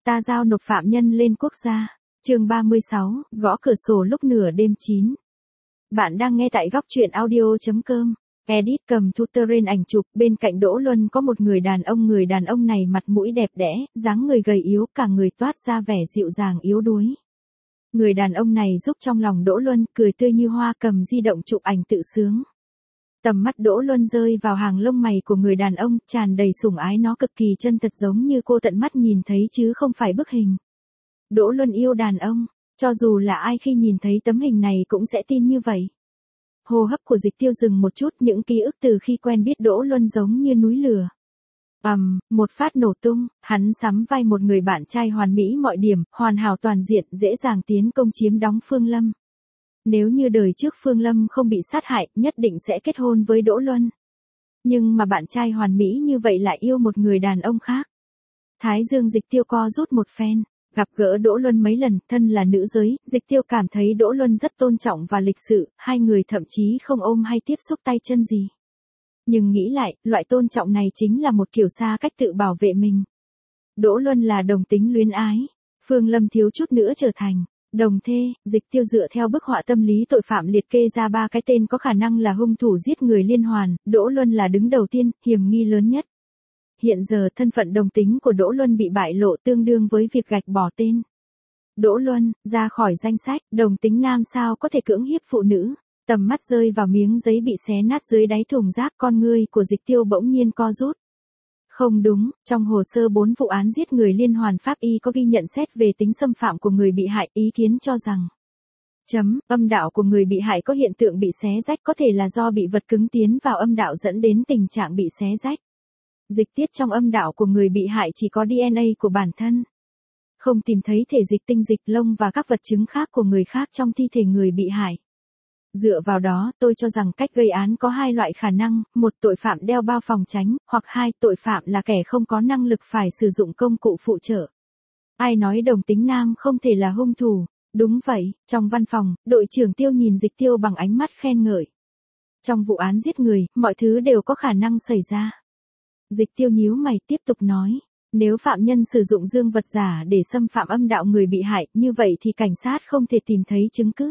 Ta giao nộp phạm nhân lên quốc gia. Chương 36, gõ cửa sổ lúc nửa đêm 9. Bạn đang nghe tại góc truyện audio.com. Edit cầm thu terrain ảnh chụp, bên cạnh Đỗ Luân có một người đàn ông này mặt mũi đẹp đẽ, dáng người gầy yếu, cả người toát ra vẻ dịu dàng yếu đuối. Người đàn ông này giúp trong lòng Đỗ Luân, cười tươi như hoa, cầm di động chụp ảnh tự sướng. Tầm mắt Đỗ Luân rơi vào hàng lông mày của người đàn ông, tràn đầy sủng ái, nó cực kỳ chân thật giống như cô tận mắt nhìn thấy chứ không phải bức hình. Đỗ Luân yêu đàn ông, cho dù là ai khi nhìn thấy tấm hình này cũng sẽ tin như vậy. Hô hấp của Dịch Tiêu dừng một chút, những ký ức từ khi quen biết Đỗ Luân giống như núi lửa. Một phát nổ tung, hắn sắm vai một người bạn trai hoàn mỹ mọi điểm, hoàn hảo toàn diện, dễ dàng tiến công chiếm đóng Phương Lâm. Nếu như đời trước Phương Lâm không bị sát hại, nhất định sẽ kết hôn với Đỗ Luân. Nhưng mà bạn trai hoàn mỹ như vậy lại yêu một người đàn ông khác. Thái dương Dịch Tiêu co rút một phen, gặp gỡ Đỗ Luân mấy lần, thân là nữ giới, Dịch Tiêu cảm thấy Đỗ Luân rất tôn trọng và lịch sự, hai người thậm chí không ôm hay tiếp xúc tay chân gì. Nhưng nghĩ lại, loại tôn trọng này chính là một kiểu xa cách tự bảo vệ mình. Đỗ Luân là đồng tính luyến ái, Phương Lâm thiếu chút nữa trở thành đồng thê. Dịch Tiêu dựa theo bức họa tâm lý tội phạm liệt kê ra 3 cái tên có khả năng là hung thủ giết người liên hoàn, Đỗ Luân là đứng đầu tiên, hiểm nghi lớn nhất. Hiện giờ thân phận đồng tính của Đỗ Luân bị bại lộ, tương đương với việc gạch bỏ tên. Đỗ Luân, ra khỏi danh sách, đồng tính nam sao có thể cưỡng hiếp phụ nữ. Tầm mắt rơi vào miếng giấy bị xé nát dưới đáy thùng rác, con ngươi của Dịch Tiêu bỗng nhiên co rút. Không đúng, trong hồ sơ 4 vụ án giết người liên hoàn pháp y có ghi nhận xét về tính xâm phạm của người bị hại, ý kiến cho rằng âm đạo của người bị hại có hiện tượng bị xé rách, có thể là do bị vật cứng tiến vào âm đạo dẫn đến tình trạng bị xé rách. Dịch tiết trong âm đạo của người bị hại chỉ có DNA của bản thân. Không tìm thấy thể dịch, tinh dịch, lông và các vật chứng khác của người khác trong thi thể người bị hại. Dựa vào đó, tôi cho rằng cách gây án có 2 loại khả năng, 1 tội phạm đeo bao phòng tránh, hoặc 2 tội phạm là kẻ không có năng lực phải sử dụng công cụ phụ trợ. Ai nói đồng tính nam không thể là hung thủ? Đúng vậy, trong văn phòng, đội trưởng Tiêu nhìn Dịch Tiêu bằng ánh mắt khen ngợi. Trong vụ án giết người, mọi thứ đều có khả năng xảy ra. Dịch Tiêu nhíu mày tiếp tục nói, nếu phạm nhân sử dụng dương vật giả để xâm phạm âm đạo người bị hại, như vậy thì cảnh sát không thể tìm thấy chứng cứ.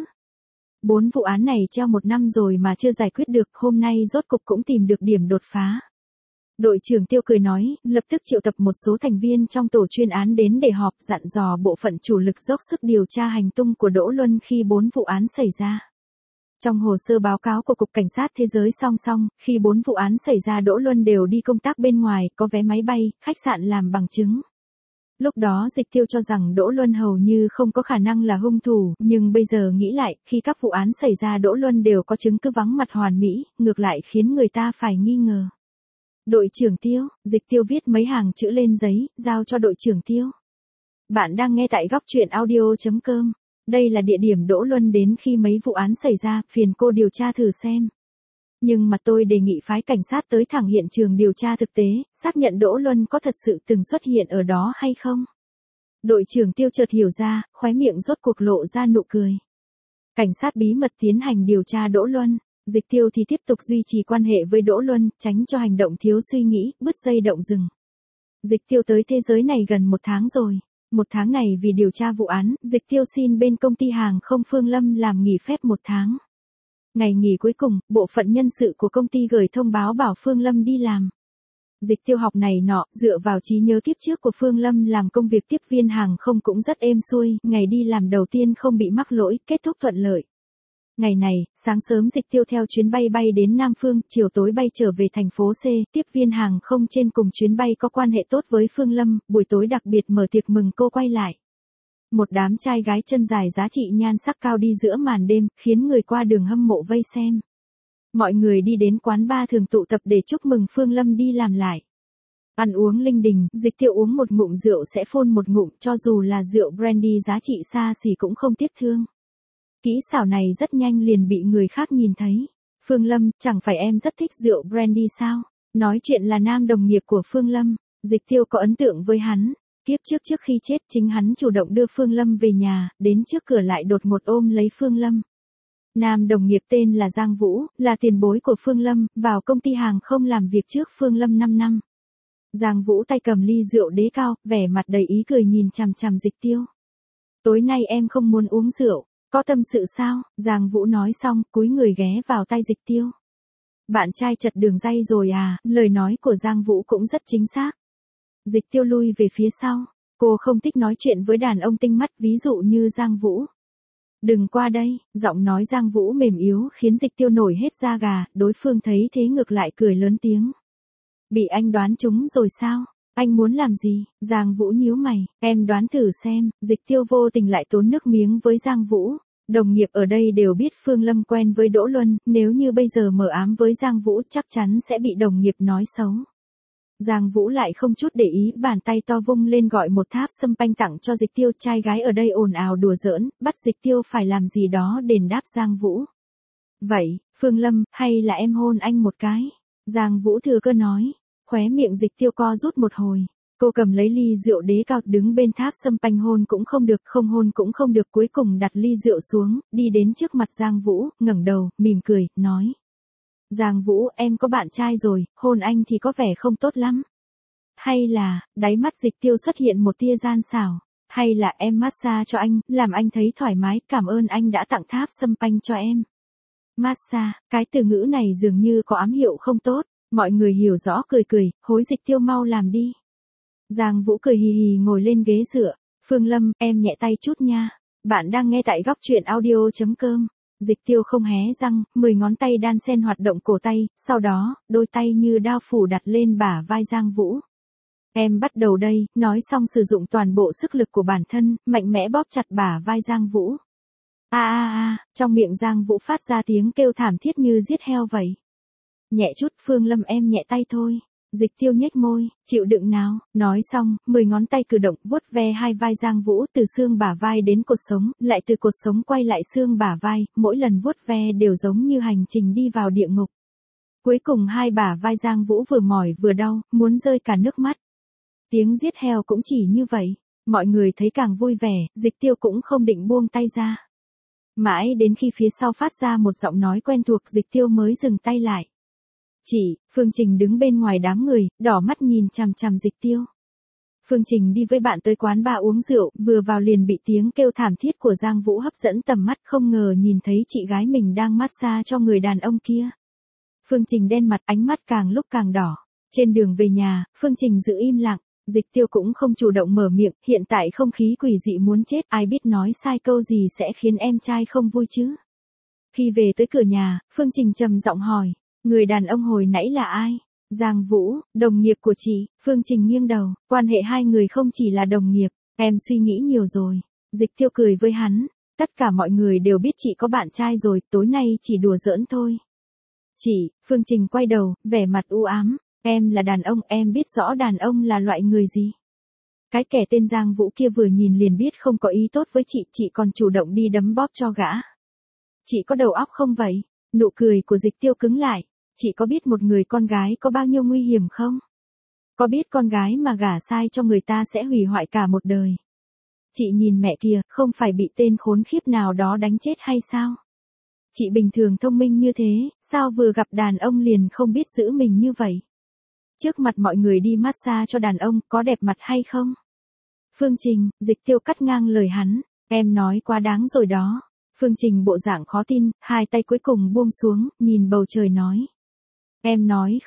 4 vụ án này treo 1 năm rồi mà chưa giải quyết được, hôm nay rốt cục cũng tìm được điểm đột phá. Đội trưởng Tiêu cười nói, lập tức triệu tập một số thành viên trong tổ chuyên án đến để họp, dặn dò bộ phận chủ lực dốc sức điều tra hành tung của Đỗ Luân khi 4 vụ án xảy ra. Trong hồ sơ báo cáo của Cục Cảnh sát Thế giới song song, khi 4 vụ án xảy ra Đỗ Luân đều đi công tác bên ngoài, có vé máy bay, khách sạn làm bằng chứng. Lúc đó Dịch Tiêu cho rằng Đỗ Luân hầu như không có khả năng là hung thủ, nhưng bây giờ nghĩ lại, khi các vụ án xảy ra Đỗ Luân đều có chứng cứ vắng mặt hoàn mỹ, ngược lại khiến người ta phải nghi ngờ. Đội trưởng Tiêu, Dịch Tiêu viết mấy hàng chữ lên giấy, giao cho đội trưởng Tiêu. Bạn đang nghe tại góc truyện audio.com. Đây là địa điểm Đỗ Luân đến khi mấy vụ án xảy ra, phiền cô điều tra thử xem. Nhưng mà tôi đề nghị phái cảnh sát tới thẳng hiện trường điều tra thực tế, xác nhận Đỗ Luân có thật sự từng xuất hiện ở đó hay không. Đội trưởng Tiêu chợt hiểu ra, khóe miệng rốt cuộc lộ ra nụ cười. Cảnh sát bí mật tiến hành điều tra Đỗ Luân, Dịch Tiêu thì tiếp tục duy trì quan hệ với Đỗ Luân, tránh cho hành động thiếu suy nghĩ, bứt dây động rừng. Dịch Tiêu tới thế giới này gần 1 tháng rồi. 1 tháng này vì điều tra vụ án, Dịch Tiêu xin bên công ty hàng không Phương Lâm làm nghỉ phép 1 tháng. Ngày nghỉ cuối cùng, bộ phận nhân sự của công ty gửi thông báo bảo Phương Lâm đi làm. Dịch Tiêu học này nọ, dựa vào trí nhớ kiếp trước của Phương Lâm làm công việc tiếp viên hàng không cũng rất êm xuôi, ngày đi làm đầu tiên không bị mắc lỗi, kết thúc thuận lợi. Ngày này, sáng sớm Dịch Tiêu theo chuyến bay bay đến Nam Phương, chiều tối bay trở về thành phố C, tiếp viên hàng không trên cùng chuyến bay có quan hệ tốt với Phương Lâm, buổi tối đặc biệt mở tiệc mừng cô quay lại. Một đám trai gái chân dài giá trị nhan sắc cao đi giữa màn đêm, khiến người qua đường hâm mộ vây xem. Mọi người đi đến quán bar thường tụ tập để chúc mừng Phương Lâm đi làm lại. Ăn uống linh đình, Dịch Tiêu uống một ngụm rượu sẽ phun một ngụm, cho dù là rượu brandy giá trị xa xỉ cũng không tiếc thương. Kỹ xảo này rất nhanh liền bị người khác nhìn thấy. Phương Lâm, chẳng phải em rất thích rượu brandy sao? Nói chuyện là nam đồng nghiệp của Phương Lâm. Dịch Tiêu có ấn tượng với hắn. Kiếp trước khi chết chính hắn chủ động đưa Phương Lâm về nhà, đến trước cửa lại đột ngột ôm lấy Phương Lâm. Nam đồng nghiệp tên là Giang Vũ, là tiền bối của Phương Lâm, vào công ty hàng không làm việc trước Phương Lâm 5 năm. Giang Vũ tay cầm ly rượu đế cao, vẻ mặt đầy ý cười nhìn chằm chằm Dịch Tiêu. Tối nay em không muốn uống rượu, có tâm sự sao? Giang Vũ nói xong, cúi người ghé vào tay Dịch Tiêu. Bạn trai chật đường ray rồi à? Lời nói của Giang Vũ cũng rất chính xác. Dịch Tiêu lui về phía sau. Cô không thích nói chuyện với đàn ông tinh mắt, ví dụ như Giang Vũ. Đừng qua đây, giọng nói Giang Vũ mềm yếu khiến Dịch Tiêu nổi hết da gà, đối phương thấy thế ngược lại cười lớn tiếng. Bị anh đoán trúng rồi sao? Anh muốn làm gì? Giang Vũ nhíu mày, em đoán thử xem. Dịch Tiêu vô tình lại tốn nước miếng với Giang Vũ. Đồng nghiệp ở đây đều biết Phương Lâm quen với Đỗ Luân, nếu như bây giờ mờ ám với Giang Vũ chắc chắn sẽ bị đồng nghiệp nói xấu. Giang Vũ lại không chút để ý, bàn tay to vung lên gọi một tháp sâm panh tặng cho Dịch Tiêu. Trai gái ở đây ồn ào đùa giỡn, bắt Dịch Tiêu phải làm gì đó đền đáp Giang Vũ. Vậy, Phương Lâm, hay là em hôn anh một cái? Giang Vũ thừa cơ nói, khóe miệng Dịch Tiêu co rút một hồi. Cô cầm lấy ly rượu đế cao, đứng bên tháp sâm panh, hôn cũng không được, không hôn cũng không được, cuối cùng đặt ly rượu xuống, đi đến trước mặt Giang Vũ, ngẩng đầu, mỉm cười, nói. Giang Vũ, em có bạn trai rồi, hôn anh thì có vẻ không tốt lắm. Hay là, đáy mắt Dịch Tiêu xuất hiện một tia gian xảo. Hay là em massage cho anh, làm anh thấy thoải mái, cảm ơn anh đã tặng tháp sâm panh cho em. Massage, cái từ ngữ này dường như có ám hiệu không tốt, mọi người hiểu rõ cười cười, hối Dịch Tiêu mau làm đi. Giang Vũ cười hì hì ngồi lên ghế dựa, Phương Lâm, em nhẹ tay chút nha. Bạn đang nghe tại góc truyện audio.com. Dịch Tiêu không hé răng, 10 ngón tay đan xen hoạt động cổ tay, sau đó, đôi tay như đao phủ đặt lên bả vai Giang Vũ. Em bắt đầu đây, nói xong sử dụng toàn bộ sức lực của bản thân, mạnh mẽ bóp chặt bả vai Giang Vũ. Trong miệng Giang Vũ phát ra tiếng kêu thảm thiết như giết heo vậy. Nhẹ chút, Phương Lâm, em nhẹ tay thôi. Dịch Tiêu nhếch môi, chịu đựng nào, nói xong, 10 ngón tay cử động, vuốt ve hai vai Giang Vũ, từ xương bả vai đến cột sống, lại từ cột sống quay lại xương bả vai, mỗi lần vuốt ve đều giống như hành trình đi vào địa ngục. Cuối cùng hai bả vai Giang Vũ vừa mỏi vừa đau, muốn rơi cả nước mắt. Tiếng giết heo cũng chỉ như vậy, mọi người thấy càng vui vẻ, Dịch Tiêu cũng không định buông tay ra. Mãi đến khi phía sau phát ra một giọng nói quen thuộc, Dịch Tiêu mới dừng tay lại. Chị, Phương Trình đứng bên ngoài đám người, đỏ mắt nhìn chằm chằm Dịch Tiêu. Phương Trình đi với bạn tới quán bar uống rượu, vừa vào liền bị tiếng kêu thảm thiết của Giang Vũ hấp dẫn tầm mắt, không ngờ nhìn thấy chị gái mình đang massage cho người đàn ông kia. Phương Trình đen mặt, ánh mắt càng lúc càng đỏ. Trên đường về nhà, Phương Trình giữ im lặng, Dịch Tiêu cũng không chủ động mở miệng, hiện tại không khí quỷ dị muốn chết, ai biết nói sai câu gì sẽ khiến em trai không vui chứ. Khi về tới cửa nhà, Phương Trình trầm giọng hỏi. Người đàn ông hồi nãy là ai? Giang Vũ, đồng nghiệp của chị. Phương Trình nghiêng đầu, quan hệ hai người không chỉ là đồng nghiệp, em suy nghĩ nhiều rồi. Dịch Tiêu cười với hắn, tất cả mọi người đều biết chị có bạn trai rồi, tối nay chỉ đùa giỡn thôi. Chị, Phương Trình quay đầu, vẻ mặt u ám, em là đàn ông, em biết rõ đàn ông là loại người gì. Cái kẻ tên Giang Vũ kia vừa nhìn liền biết không có ý tốt với chị còn chủ động đi đấm bóp cho gã. Chị có đầu óc không vậy? Nụ cười của Dịch Tiêu cứng lại. Chị có biết một người con gái có bao nhiêu nguy hiểm không? Có biết con gái mà gả sai cho người ta sẽ hủy hoại cả một đời? Chị nhìn mẹ kìa, không phải bị tên khốn khiếp nào đó đánh chết hay sao? Chị bình thường thông minh như thế, sao vừa gặp đàn ông liền không biết giữ mình như vậy? Trước mặt mọi người đi massage cho đàn ông, có đẹp mặt hay không? Phương Trình, Dịch Tiêu cắt ngang lời hắn, em nói quá đáng rồi đó. Phương Trình bộ dạng khó tin, hai tay cuối cùng buông xuống, nhìn bầu trời nói. Em nói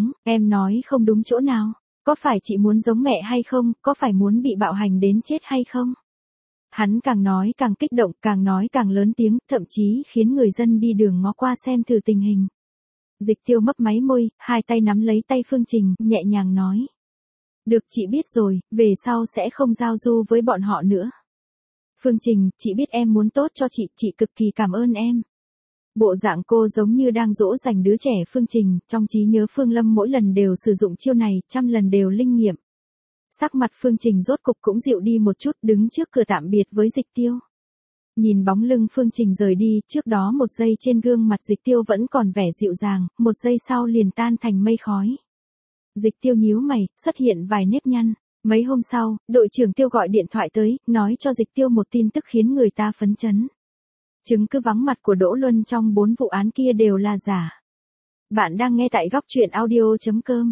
không đúng chỗ nào, có phải chị muốn giống mẹ hay không, có phải muốn bị bạo hành đến chết hay không? Hắn càng nói càng kích động, càng nói càng lớn tiếng, thậm chí khiến người dân đi đường ngó qua xem thử tình hình. Dịch Tiêu mấp máy môi, hai tay nắm lấy tay Phương Trình, nhẹ nhàng nói. Được, chị biết rồi, về sau sẽ không giao du với bọn họ nữa. Phương Trình, chị biết em muốn tốt cho chị cực kỳ cảm ơn em. Bộ dạng cô giống như đang dỗ dành đứa trẻ. Phương Trình, trong trí nhớ Phương Lâm mỗi lần đều sử dụng chiêu này, 100 lần đều linh nghiệm. Sắc mặt Phương Trình rốt cục cũng dịu đi một chút, đứng trước cửa tạm biệt với Dịch Tiêu. Nhìn bóng lưng Phương Trình rời đi, trước đó một giây trên gương mặt Dịch Tiêu vẫn còn vẻ dịu dàng, một giây sau liền tan thành mây khói. Dịch Tiêu nhíu mày, xuất hiện vài nếp nhăn. Mấy hôm sau, đội trưởng Tiêu gọi điện thoại tới, nói cho Dịch Tiêu một tin tức khiến người ta phấn chấn. Chứng cứ vắng mặt của Đỗ Luân trong 4 vụ án kia đều là giả. Bạn đang nghe tại góc truyện audio.com.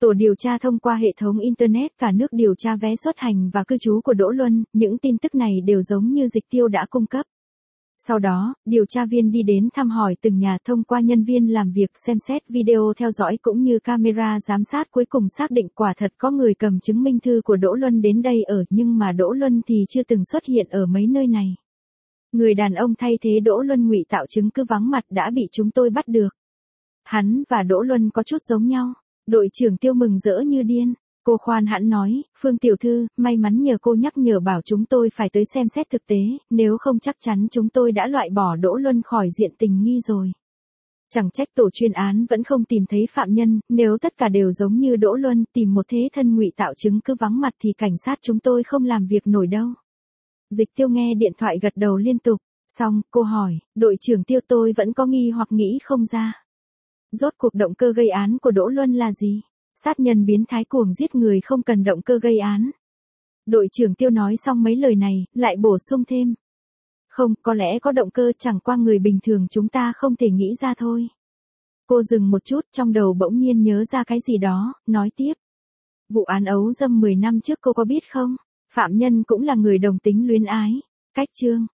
Tổ điều tra thông qua hệ thống Internet cả nước điều tra vé xuất hành và cư trú của Đỗ Luân, những tin tức này đều giống như Dịch Tiêu đã cung cấp. Sau đó, điều tra viên đi đến thăm hỏi từng nhà thông qua nhân viên làm việc xem xét video theo dõi cũng như camera giám sát cuối cùng xác định quả thật có người cầm chứng minh thư của Đỗ Luân đến đây ở nhưng mà Đỗ Luân thì chưa từng xuất hiện ở mấy nơi này. Người đàn ông thay thế Đỗ Luân ngụy tạo chứng cứ vắng mặt đã bị chúng tôi bắt được. Hắn và Đỗ Luân có chút giống nhau. Đội trưởng Tiêu mừng rỡ như điên. Cô khoan hãn nói, Phương tiểu thư, may mắn nhờ cô nhắc nhở bảo chúng tôi phải tới xem xét thực tế, nếu không chắc chắn chúng tôi đã loại bỏ Đỗ Luân khỏi diện tình nghi rồi. Chẳng trách tổ chuyên án vẫn không tìm thấy phạm nhân, nếu tất cả đều giống như Đỗ Luân tìm một thế thân ngụy tạo chứng cứ vắng mặt thì cảnh sát chúng tôi không làm việc nổi đâu. Dịch Tiêu nghe điện thoại gật đầu liên tục, xong, cô hỏi, đội trưởng Tiêu tôi vẫn có nghi hoặc nghĩ không ra. Rốt cuộc động cơ gây án của Đỗ Luân là gì? Sát nhân biến thái cuồng giết người không cần động cơ gây án. Đội trưởng Tiêu nói xong mấy lời này, lại bổ sung thêm. Không, có lẽ có động cơ chẳng qua người bình thường chúng ta không thể nghĩ ra thôi. Cô dừng một chút trong đầu bỗng nhiên nhớ ra cái gì đó, nói tiếp. Vụ án ấu dâm 10 năm trước cô có biết không? Phạm nhân cũng là người đồng tính luyến ái. Cách chương.